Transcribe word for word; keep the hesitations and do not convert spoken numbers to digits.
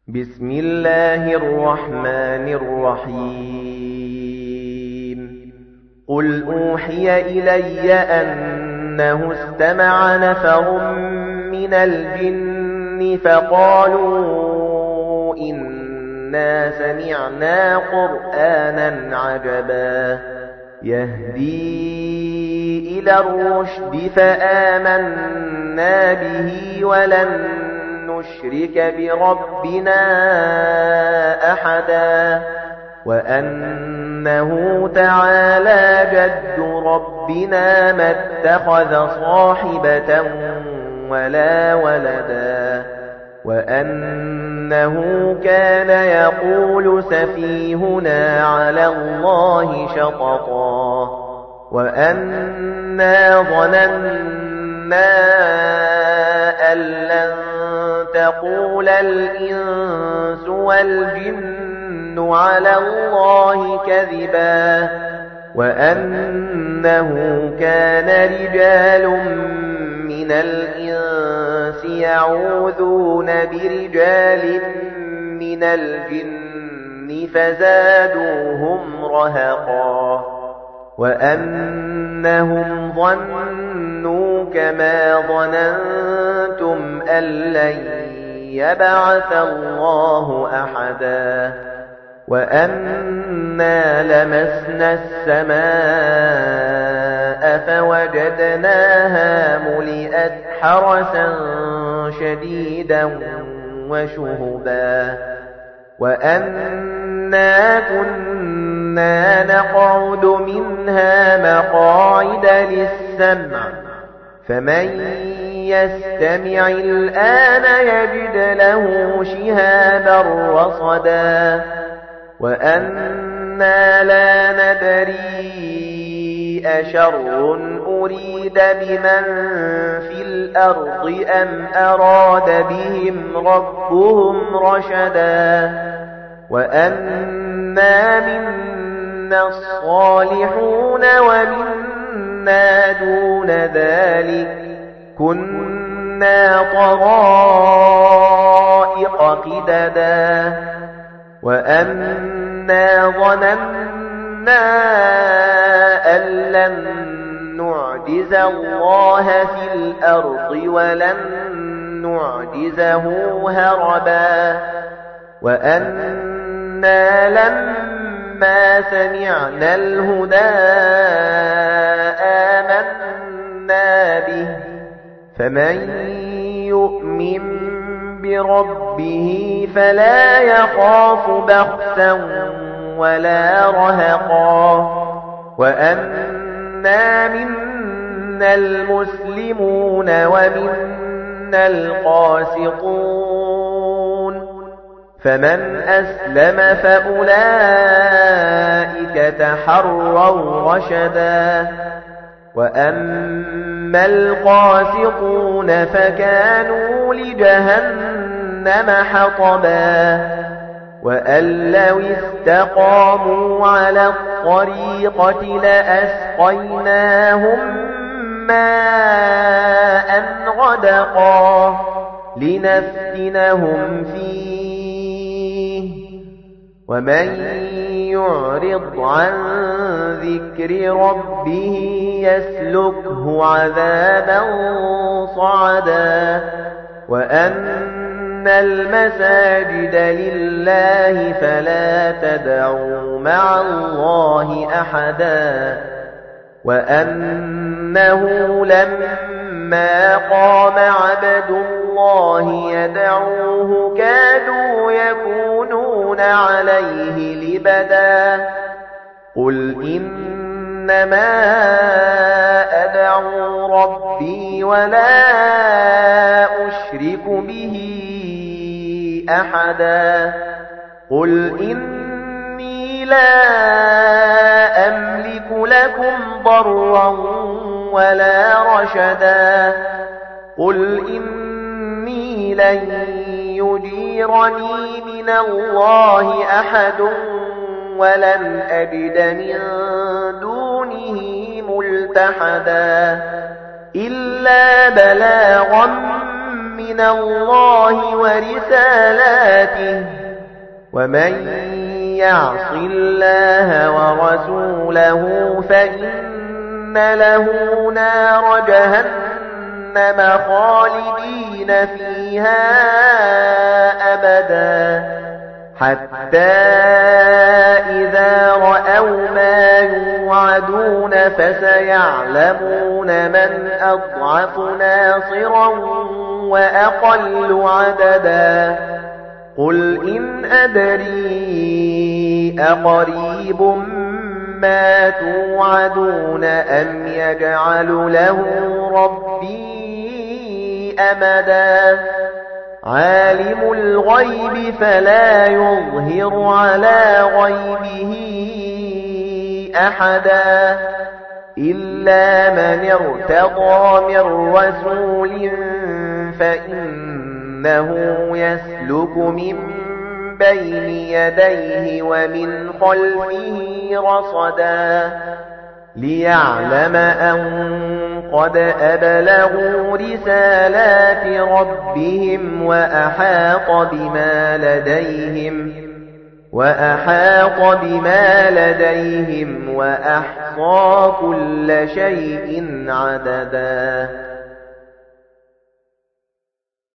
بسم الله الرحمن الرحيم قل أوحي إلي أنه استمع نفر من الجن فقالوا إنا سمعنا قرآنا عجبا يهدي إلى الرشد فآمنا به ولن نشرك بربنا أحدا وأنه تعالى جد ربنا ما اتخذ صاحبة ولا ولدا وأنه كان يقول سفيهنا على الله شططا وأنا ظننا أن لن تقول الإنس والجن على الله كذبا وأنه كان رجال من الإنس يعوذون برجال من الجن فزادوهم رهقا وأنهم ظنوا كما ظننتم أن لن يبعث الله أحدا وأنا لمسنا السماء فوجدناها ملئت حرسا شديدا وشهبا وأنا كنا نقعد منها مقاعد للسمع فمن يستمع الآن يجد له شهابا رصدا وأنا لا ندري أشر أريد بمن في الأرض أم أراد بهم ربهم رشدا وأنا منا الصالحون ومنا دون ذلك كنا طرائق قددا وأنا ظننا أن لن نعجز الله في الأرض ولن نعجزه هربا وأنا لما سمعنا الهدى آمنا به فمن يؤمن بربه فلا يخاف بخسا ولا رهقا وأنا منا المسلمون ومنا القاسطون فمن أسلم فأولئك تحروا رشدا وأما القاسطون فكانوا لجهنم حطبا وأن لو استقاموا على الطريقة لأسقيناهم ماء غدقا لنفتنهم فيه ومن يعرض عن ذكر ربه يسلكه عذابا صعدا وأن المساجد لله فلا تدعوا مع الله أحدا وأنه لما قام عبد الله يدعوه كادوا يكونون عليه لبدا قل إنما أدعو ربي ولا أشرك به أحدا قل إني لا أملك لكم ضرا ولا رشدا قل إني لن يجيرني من الله أحد ولن أجد من دونه ملتحدا إلا بلاغا من الله ورسالاته ومن يعص الله ورسوله فإن له نار جهنم خالدين فيها أبدا حتى إذا رأوا ما يوعدون فسيعلمون من أضعف ناصرا وأقل عددا قل إن أدري أقريب ما توعدون أم يجعل له ربي أمدا عالم الغيب فلا يظهر على غيبه أحدا إلا من ارتضى من رسول فإنه يسلك من بين يديه ومن خلفه رصدا ليعلم أن قد أبلغوا رسالات ربهم وأحاط بما لديهم وأحاط بما لديهم وأحصى كل شيء عددا